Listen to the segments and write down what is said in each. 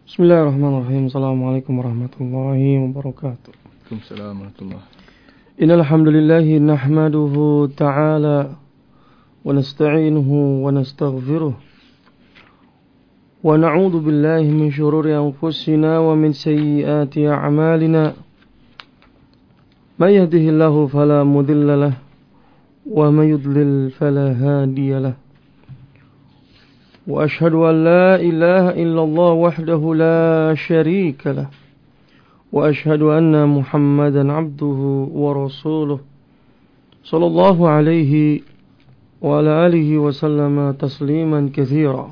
Bismillahirrahmanirrahim. Assalamualaikum warahmatullahi wabarakatuh. Waalaikumsalam warahmatullahi. Innal hamdalillahi nahmaduhu ta'ala wa nasta'inuhu wa nastaghfiruh wa na'udzu billahi min shururi anfusina wa min sayyiati a'malina. May yahdihillahu fala mudilla lahu wa may yudlil fala hadiya lahu. وأشهد أن لا إله إلا الله وحده لا شريك له وأشهد أن محمدا عبده ورسوله صلى الله عليه وعلى آله وسلم تسليما كثيرا.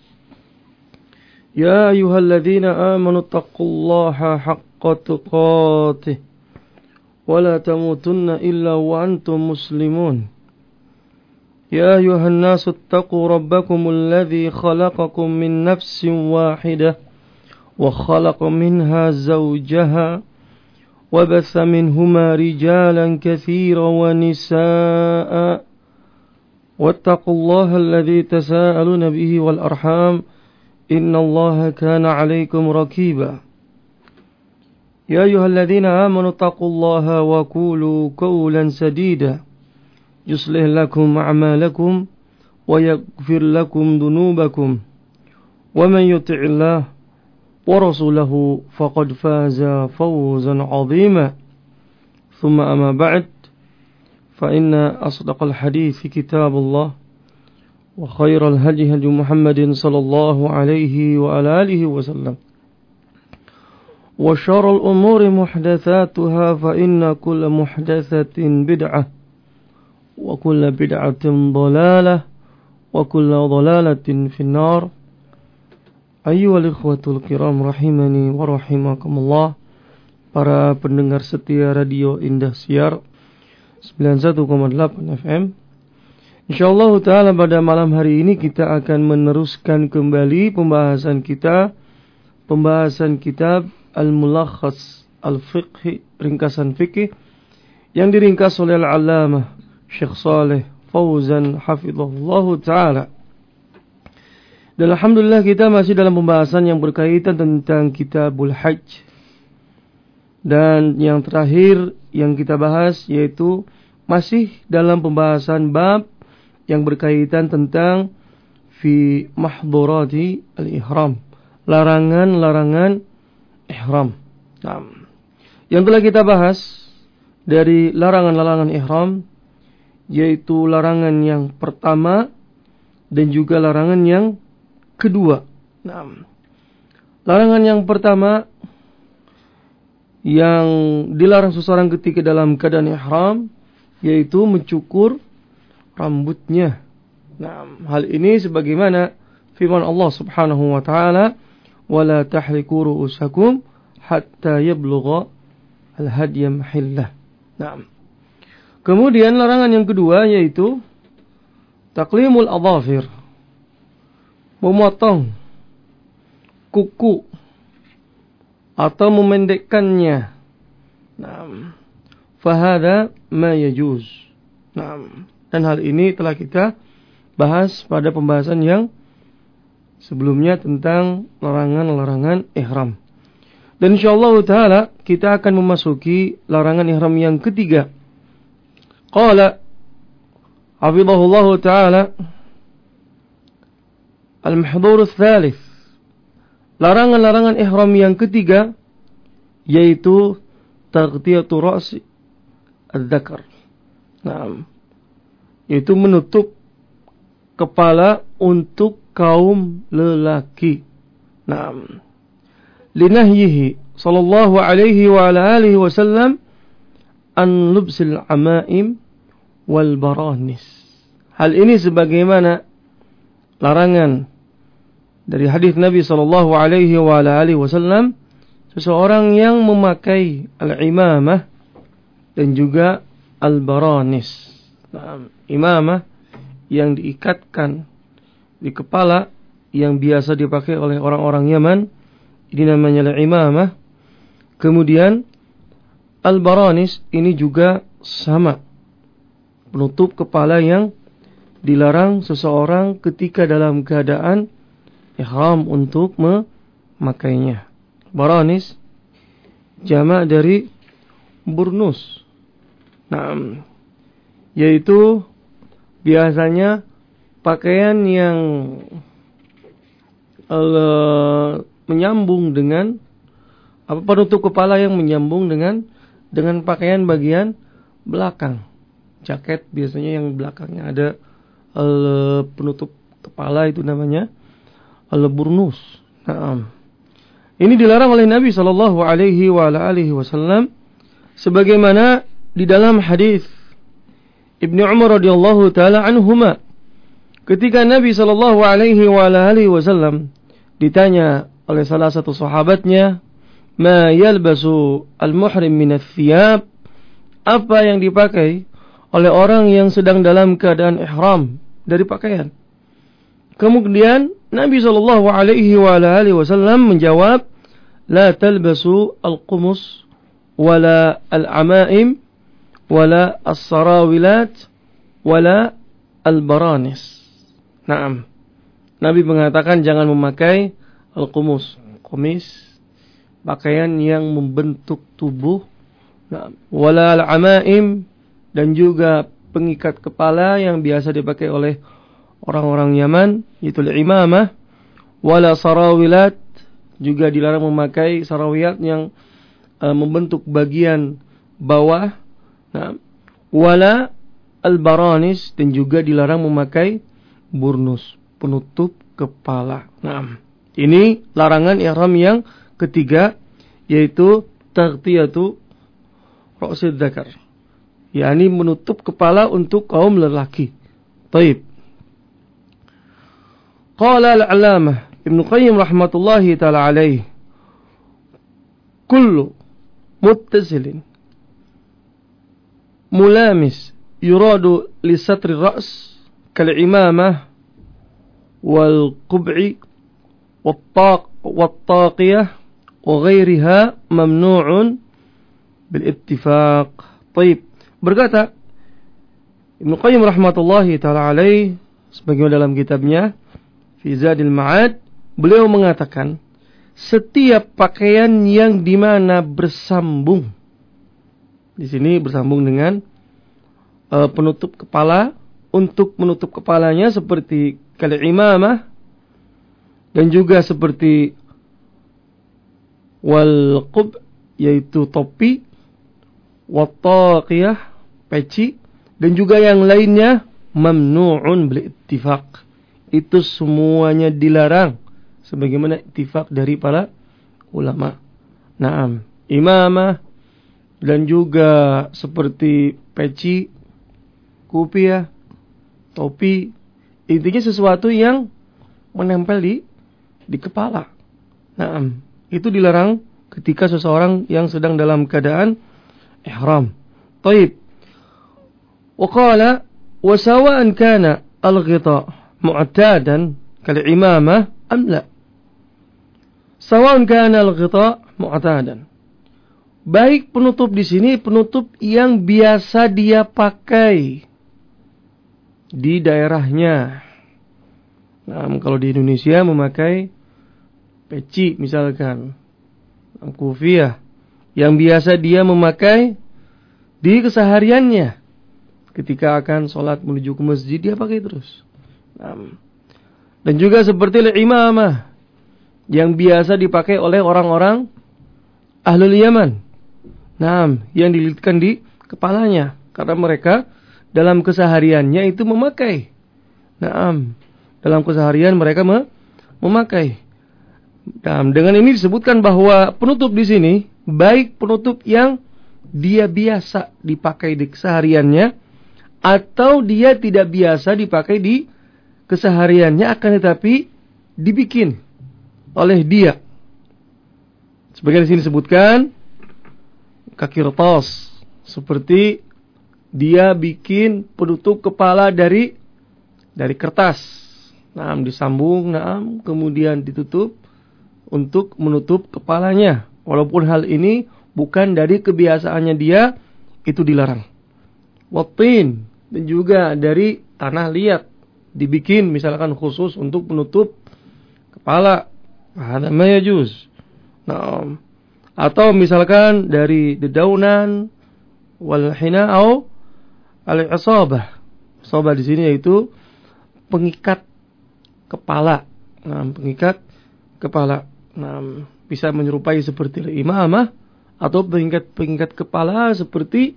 يا أيها الذين آمنوا اتقوا الله حق تقاته ولا تموتن إلا وأنتم مسلمون. يا أيها الناس اتقوا ربكم الذي خلقكم من نفس واحدة وخلق منها زوجها وبث منهما رجالا كثيرا ونساء واتقوا الله الذي تساءلون به والأرحام إن الله كان عليكم رقيبا. يا أيها الذين آمنوا اتقوا الله وقولوا قولا سديدا يصلح لكم أعمالكم ويغفر لكم ذنوبكم ومن يطع الله ورسوله فقد فاز فوزا عظيما. ثم أما بعد فإن أصدق الحديث كتاب الله وخير الهدي هدي محمد صلى الله عليه وعلى آله وسلم وشر الأمور محدثاتها فإن كل محدثة بدعة وكل بدعة ضلالة وكل ضلالة في النار. أيها الإخوة الكرام rahimani wa rahimakumullah. Para pendengar setia Radio Indah Siar 91,8 FM. Insyaallah ta'ala pada malam hari ini kita akan meneruskan kembali pembahasan kitab Al-Mulakhas Al-Fiqhi, ringkasan fikih yang diringkas oleh Al-Allamah Syekh Saleh Fauzan hafizahullah ta'ala. Dan alhamdulillah kita masih dalam pembahasan yang berkaitan tentang Kitabul Hajj. Dan yang terakhir yang kita bahas yaitu masih dalam pembahasan bab yang berkaitan tentang fi mahdhurati al-ihram, larangan-larangan ihram. Nah, yang telah kita bahas dari larangan-larangan ihram yaitu larangan yang pertama dan juga larangan yang kedua. Nah, larangan yang pertama yang dilarang seseorang ketika dalam keadaan ihram yaitu mencukur rambutnya. Nah, hal ini sebagaimana firman Allah Subhanahu wa taala, "Wala tahliqu ru'usakum hatta yablugha al-hadya mahillah." Nah, kemudian larangan yang kedua yaitu taqlimul adhafir, memotong kuku atau memendekkannya. Nah, fahada ma yajuz. Nah, dan hal ini telah kita bahas pada pembahasan yang sebelumnya tentang larangan-larangan ihram. Dan insyaallah taala kita akan memasuki larangan ihram yang ketiga. Qala hafizahullah ta'ala al-mahdhur ats-tsalits, larangan-larangan ihram yang ketiga yaitu taghtiyatu ra's adz-dzakar. Nah, yaitu menutup kepala untuk kaum lelaki. Nah, linahyihi sallallahu alaihi wa ala alihi wasallam an lubsil amaim wal baranis. Hal ini sebagaimana larangan dari hadis Nabi sallallahu alaihi wa ala alihi wasallam seseorang yang memakai al-imamah dan juga al-baranis. Nah, imamah yang diikatkan di kepala yang biasa dipakai oleh orang-orang Yaman, ini namanya al-imamah. Kemudian al-baranis ini juga sama, penutup kepala yang dilarang seseorang ketika dalam keadaan ihram untuk memakainya. Baranis jamak dari burnus. Nah, yaitu biasanya pakaian yang menyambung dengan penutup kepala yang menyambung dengan pakaian bagian belakang. Jaket biasanya yang belakangnya ada penutup kepala, itu namanya burnus. Nah, ini dilarang oleh Nabi sallallahu alaihi wasallam sebagaimana di dalam hadis Ibnu Umar radhiyallahu taala anhuma, ketika Nabi sallallahu alaihi wasallam ditanya oleh salah satu sahabatnya, "Ma yalbasu al-muhrim min ath-thiyab?" Apa yang dipakai oleh orang yang sedang dalam keadaan ihram dari pakaian? Kemudian Nabi sallallahu alaihi wasallam menjawab, "La talbasu al-qumus wala al-amaim wala as-sarawilat wala al-baranis." Naam. Nabi mengatakan jangan memakai al-qumus, kumis, pakaian yang membentuk tubuh, wala al-amaim, dan juga pengikat kepala yang biasa dipakai oleh orang-orang Yaman, yaitu al-imamah, wala sarawilat, juga dilarang memakai sarawilat yang membentuk bagian bawah, wala al-baranis, dan juga dilarang memakai burnus, penutup kepala. Nah, ini larangan ihram yang ketiga, yaitu taghtiyatu ra'sid dzakar, yakni menutup kepala untuk kaum lelaki. Baik. Qala al-'allamah Ibnu Qayyim rahmatullahi taala alaihi, kullu muttasilin mulamis yuradu li satri ra's kal-imamah wal qub'i wat taqiyah wa ghairiha mamnu'un bil ittifaq. Baik. Berkata Ibnu Qayyim rahmatullahi taala alaihi sebagaimana dalam kitabnya Fi Zadil Ma'ad, beliau mengatakan setiap pakaian yang dimana bersambung, di sini bersambung dengan penutup kepala, untuk menutup kepalanya seperti kal-imamah dan juga seperti wal qub, yaitu topi, wat taqiyah, peci, dan juga yang lainnya, mamnu'un bil ittifaq, itu semuanya dilarang sebagaimana ittifaq dari para ulama. Naam, imamah dan juga seperti peci, kupiah, topi, intinya sesuatu yang menempel di kepala. Naam, itu dilarang ketika seseorang yang sedang dalam keadaan ihram. Taib. Wa qala wa sawa'an kana al-ghita' mu'tadan kal-imamah am la. Sawa'an kana al-ghita' mu'tadan. Baik penutup di sini penutup yang biasa dia pakai di daerahnya. Nah, kalau di Indonesia memakai peci misalkan, kufiah, yang biasa dia memakai di kesehariannya, ketika akan sholat menuju ke masjid dia pakai terus. Dan juga seperti imamah yang biasa dipakai oleh orang-orang ahlul Yaman, yang dililitkan di kepalanya karena mereka dalam kesehariannya itu memakai. Dalam keseharian mereka memakai. Dengan ini disebutkan bahwa penutup di sini baik penutup yang dia biasa dipakai di kesehariannya atau dia tidak biasa dipakai di kesehariannya, akan tetapi dibikin oleh dia. Sebagian di sini disebutkan kakirtos, seperti dia bikin penutup kepala dari kertas. Disambung, kemudian ditutup untuk menutup kepalanya. Walaupun hal ini bukan dari kebiasaannya dia, itu dilarang. Watin, dan juga dari tanah liat, dibikin misalkan khusus untuk menutup kepala. Hada ma yajuz. Nah, atau misalkan dari dedaunan wal hina au al-isabah. Isabah di sini yaitu pengikat kepala. Nah, pengikat kepala. Nah, bisa menyerupai seperti imamah atau pengikat kepala seperti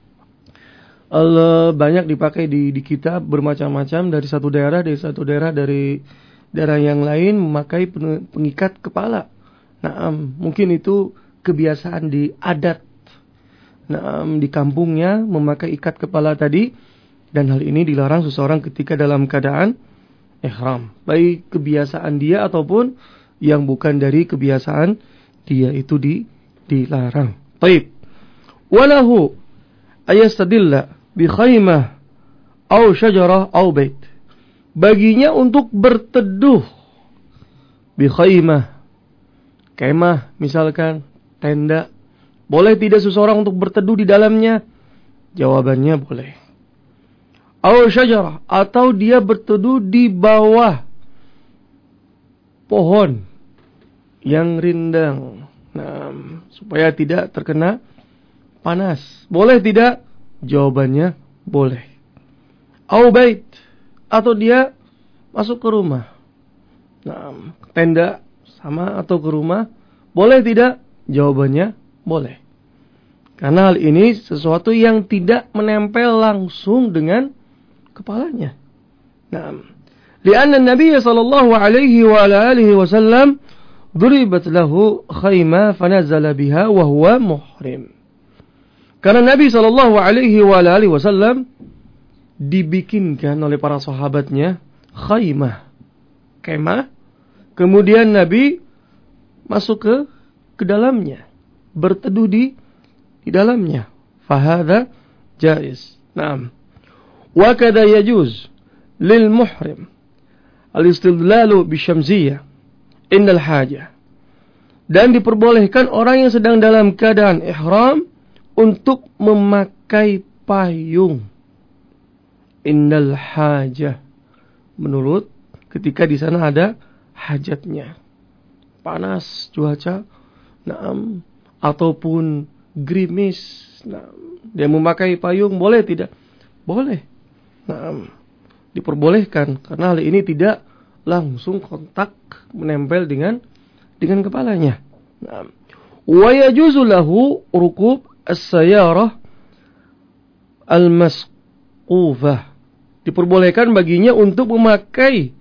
banyak dipakai di kitab bermacam-macam dari satu daerah dari daerah yang lain memakai pengikat kepala. Nah, mungkin itu kebiasaan di adat. Nah, di kampungnya memakai ikat kepala tadi, dan hal ini dilarang seseorang ketika dalam keadaan ihram. Baik kebiasaan dia ataupun yang bukan dari kebiasaan dia itu dilarang. Baik. Walahu ayastadilla bi khaymah au syajarah au bait. Baginya untuk berteduh bi khaymah, kemah misalkan, tenda. Boleh tidak seseorang untuk berteduh di dalamnya? Jawabannya boleh. Au syajarah, atau dia berteduh di bawah pohon yang rindang. Nah, supaya tidak terkena panas. Boleh tidak? Jawabannya boleh. Au bait, atau dia masuk ke rumah. Nah, tenda sama atau ke rumah. Boleh tidak? Jawabannya boleh. Karena hal ini sesuatu yang tidak menempel langsung dengan kepalanya. Nah, lianna Nabi sallallahu alaihi wa alihi wasallam duribat lahu khayma fanazala biha wa huwa muhrim. Karena Nabi sallallahu alaihi wa alihi wasallam dibikinkan oleh para sahabatnya khaymah, kemah, kemudian Nabi masuk ke dalamnya, berteduh di dalamnya. Fahadha jaiz. Naam. Wa kada yajuz lil muhrim al-istidlalu bisyamsiyah indal hajah. Dan diperbolehkan orang yang sedang dalam keadaan ihram untuk memakai payung indal hajah, menurut ketika di sana ada hajatnya, panas cuaca, naam, ataupun gerimis, naam, dia memakai payung, boleh tidak? Boleh. Naam, diperbolehkan karena hal ini tidak langsung kontak menempel dengan kepalanya. Naam. Wa yajuzu lahu rukub as-sayyarah al-masqufah. Diperbolehkan baginya untuk memakai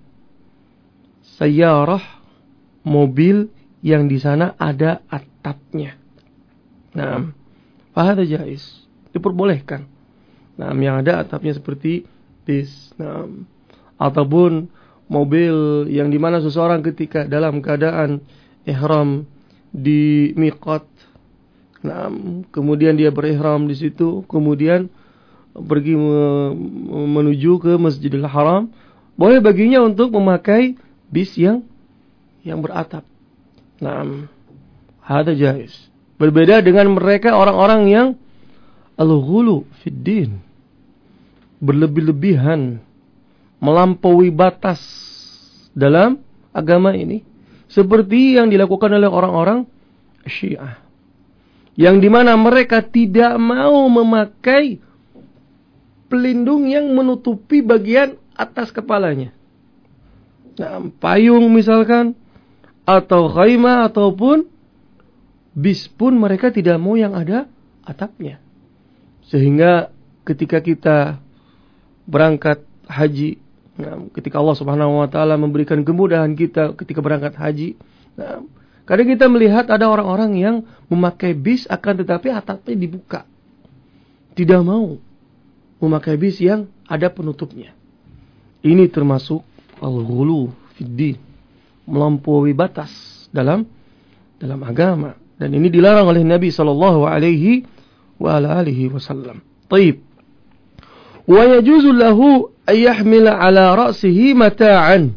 sayyarah, mobil yang di sana ada atapnya. Nah, fahadha jaiz. Diperbolehkan. Nah, yang ada atapnya seperti bis. Nah, ataupun mobil yang di mana seseorang ketika dalam keadaan ihram di miqat. Nah, kemudian dia berihram di situ, kemudian pergi menuju ke Masjidil Haram, boleh baginya untuk memakai bis yang beratap. Nah, hada jaiz. Berbeda dengan mereka orang-orang yang al-ghulu fid din, berlebih-lebihan, melampaui batas dalam agama ini, seperti yang dilakukan oleh orang-orang Syiah, yang dimana mereka tidak mau memakai pelindung yang menutupi bagian atas kepalanya. Nah, payung misalkan, atau khaymah, ataupun bis pun mereka tidak mau yang ada atapnya. Sehingga ketika kita berangkat haji, nah, ketika Allah Subhanahu wa taala memberikan kemudahan kita ketika berangkat haji, nah, kadang kita melihat ada orang-orang yang memakai bis akan tetapi atapnya dibuka. Tidak mau memakai bis yang ada penutupnya. Ini termasuk al-ghulu fid din, melampaui batas dalam agama, dan ini dilarang oleh Nabi sallallahu alaihi wa alihi wasallam. Baik. Wa yajuzu lahu an yahmila ala ra'sihi mata'an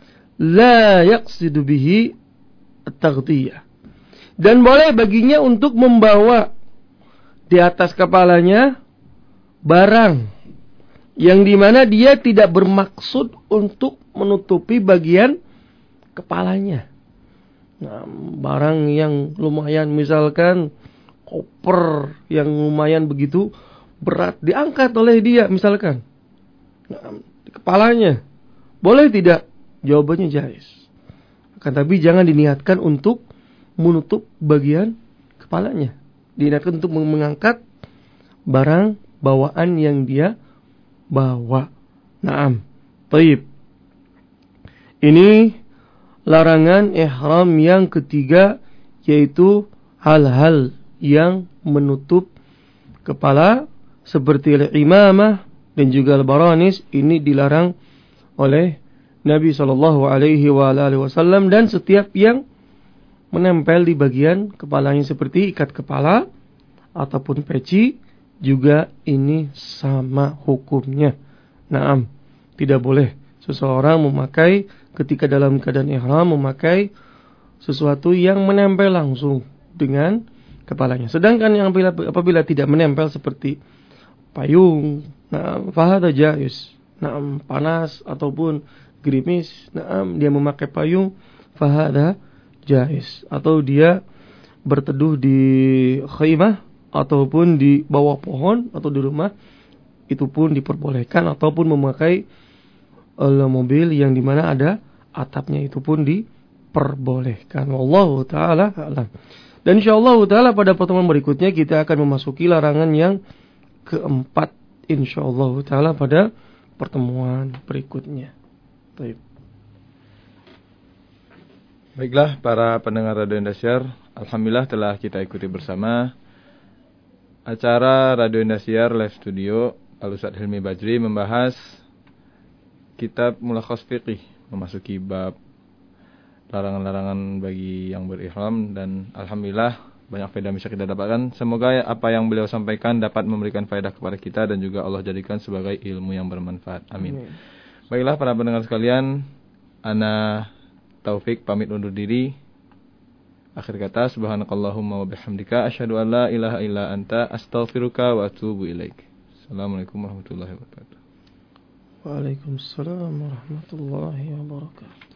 la yaqsidu bihi at-taghtiyah. Dan boleh baginya untuk membawa di atas kepalanya barang yang dimana dia tidak bermaksud untuk menutupi bagian kepalanya. Nah, barang yang lumayan, misalkan koper yang lumayan begitu berat diangkat oleh dia misalkan. Nah, di kepalanya. Boleh tidak? Jawabannya jaiz. Akan tapi jangan diniatkan untuk menutup bagian kepalanya. Diniatkan untuk mengangkat barang bawaan yang dia bawa. Naam. Taib. Ini larangan ihram yang ketiga, yaitu hal-hal yang menutup kepala seperti al-imamah dan juga al-baranis. Ini dilarang oleh Nabi SAW, dan setiap yang menempel di bagian kepalanya seperti ikat kepala ataupun peci juga ini sama hukumnya. Naam, tidak boleh seseorang memakai ketika dalam keadaan ihram memakai sesuatu yang menempel langsung dengan kepalanya. Sedangkan yang apabila tidak menempel seperti payung, fahada jaiz. Panas ataupun gerimis, dia memakai payung, fahada jaiz. Atau dia berteduh di khaimah ataupun di bawah pohon atau di rumah, itu pun diperbolehkan. Ataupun memakai mobil yang dimana ada atapnya, itu pun diperbolehkan. Wallahu ta'ala a'lam. Dan insyaallah ta'ala pada pertemuan berikutnya kita akan memasuki larangan yang keempat, insyaallah ta'ala pada pertemuan berikutnya. Baik. Baiklah para pendengar Radio Indosiar, alhamdulillah telah kita ikuti bersama acara Radio Indosiar Live Studio. Al-Ustaz Hilmi Bajri membahas kitab Mulakhas Fiqih, memasuki bab larangan-larangan bagi yang berihram, dan alhamdulillah banyak faedah bisa kita dapatkan. Semoga apa yang beliau sampaikan dapat memberikan faedah kepada kita dan juga Allah jadikan sebagai ilmu yang bermanfaat. Amin. Baiklah para pendengar sekalian, ana Taufik pamit undur diri. Akhir kata, subhanakallahumma wa bihamdika asyhadu an la ilaha illa anta astaghfiruka wa atubu ilaik. Assalamualaikum warahmatullahi wabarakatuh. Waalaikumsalam warahmatullahi wabarakatuh.